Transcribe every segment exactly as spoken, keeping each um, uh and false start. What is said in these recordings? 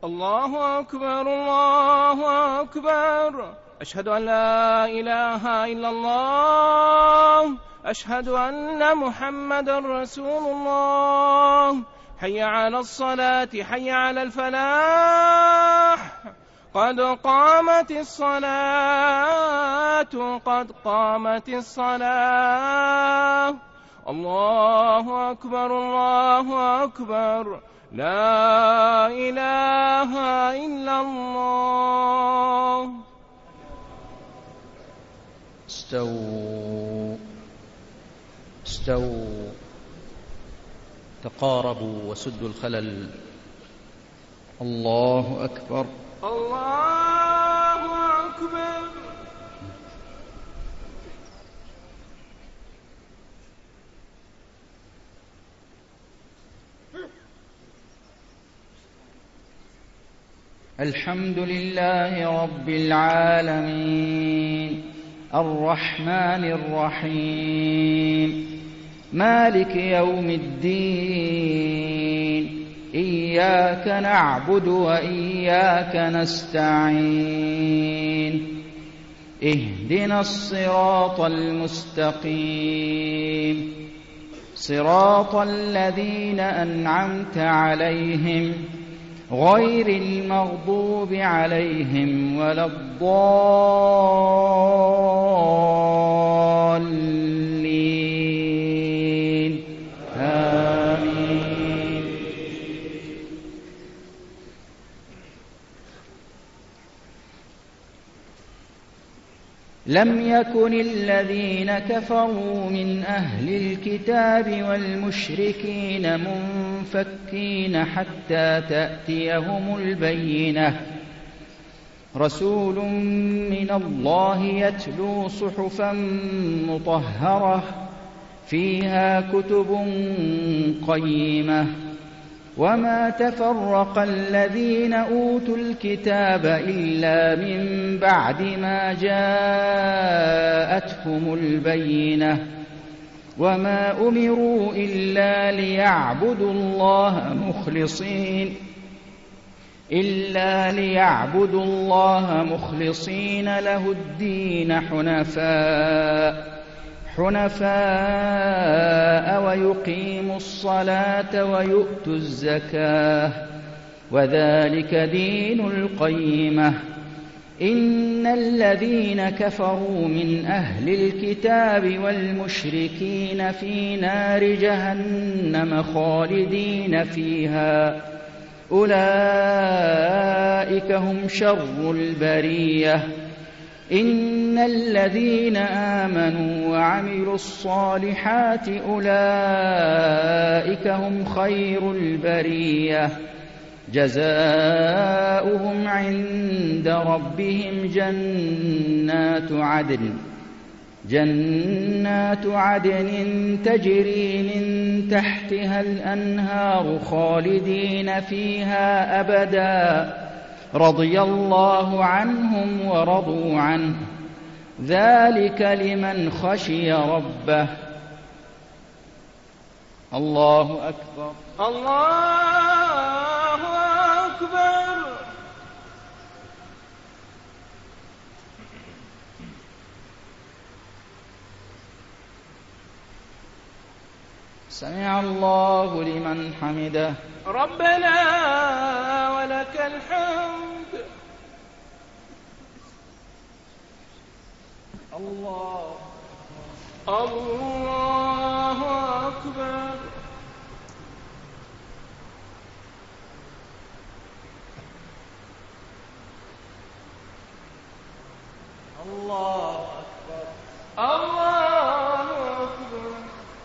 الله أكبر الله أكبر. أشهد أن لا إله إلا الله. أشهد أن محمدا رسول الله. حي على الصلاة حي على الفلاح. قد قامت الصلاة قد قامت الصلاة. الله أكبر الله أكبر. لا إله إلا الله. استووا استووا تقاربوا وسدوا الخلل. الله أكبر الله أكبر. الحمد لله رب العالمين الرحمن الرحيم مالك يوم الدين. إياك نعبد وإياك نستعين. اهدنا الصراط المستقيم صراط الذين أنعمت عليهم غير المغضوب عليهم ولا الضالين. آمين. لم يكن الذين كفروا من أهل الكتاب والمشركين منفكين حتى تأتيهم البينة. رسول من الله يتلو صحفا مطهرة فيها كتب قيمة. وما تفرق الذين أوتوا الكتاب إلا من بعد ما جاءتهم البينة. وما أمروا إلا ليعبدوا الله مخلصين إلا ليعبدوا الله مخلصين له الدين حنفاء حنفاء ويقيموا الصلاة ويؤتوا الزكاة وذلك دين القيمة. إن الذين كفروا من أهل الكتاب والمشركين في نار جهنم خالدين فيها أولئك هم شر البرية. إن الذين آمنوا وعملوا الصالحات أولئك هم خير البرية. جزاؤهم عند ربهم جنات عدن جنات عدن تجري من تحتها الأنهار خالدين فيها أبدا. رضي الله عنهم ورضوا عنه ذلك لمن خشي ربه. الله أكبر الله أكبر. سمع الله لمن حمده. ربنا ولك الحمد. الله الله أكبر. الله أكبر الله أكبر.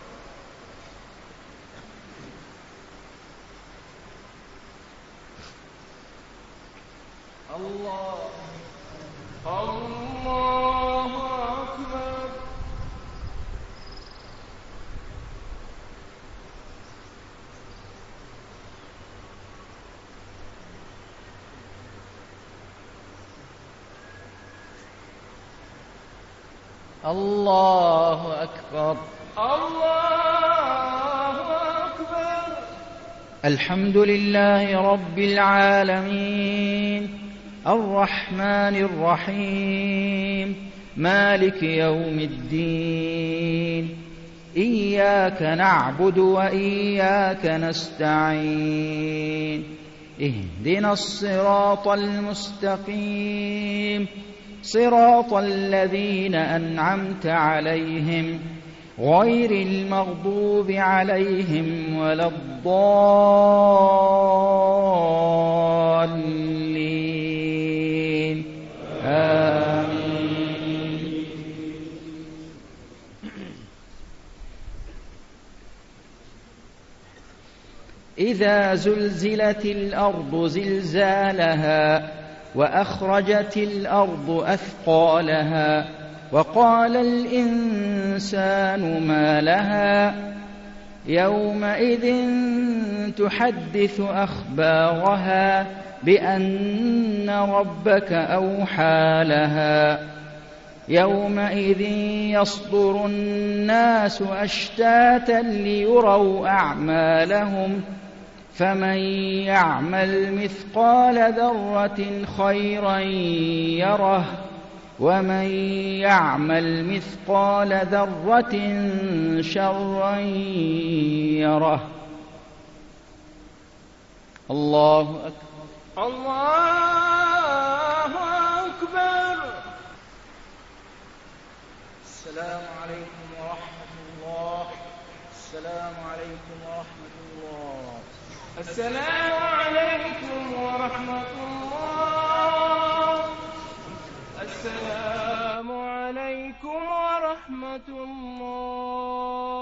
الله الله أكبر. الله أكبر الله أكبر. الحمد لله رب العالمين الرحمن الرحيم مالك يوم الدين إياك نعبد وإياك نستعين اهدنا الصراط المستقيم صراط الذين أنعمت عليهم غير المغضوب عليهم ولا الضالين آمين. إذا زلزلت الأرض زلزالها وأخرجت الأرض أثقالها وقال الإنسان ما لها يومئذ تحدث أخبارها بأن ربك أوحى لها يومئذ يصدر الناس أشتاتا ليروا أعمالهم فمن يعمل مثقال ذرة خيرا يره ومن يعمل مثقال ذرة شرا يره. الله أكبر. الله أكبر. السلام عليكم ورحمة الله. السلام عليكم ورحمة الله. السلام عليكم ورحمة الله. السلام عليكم ورحمة الله.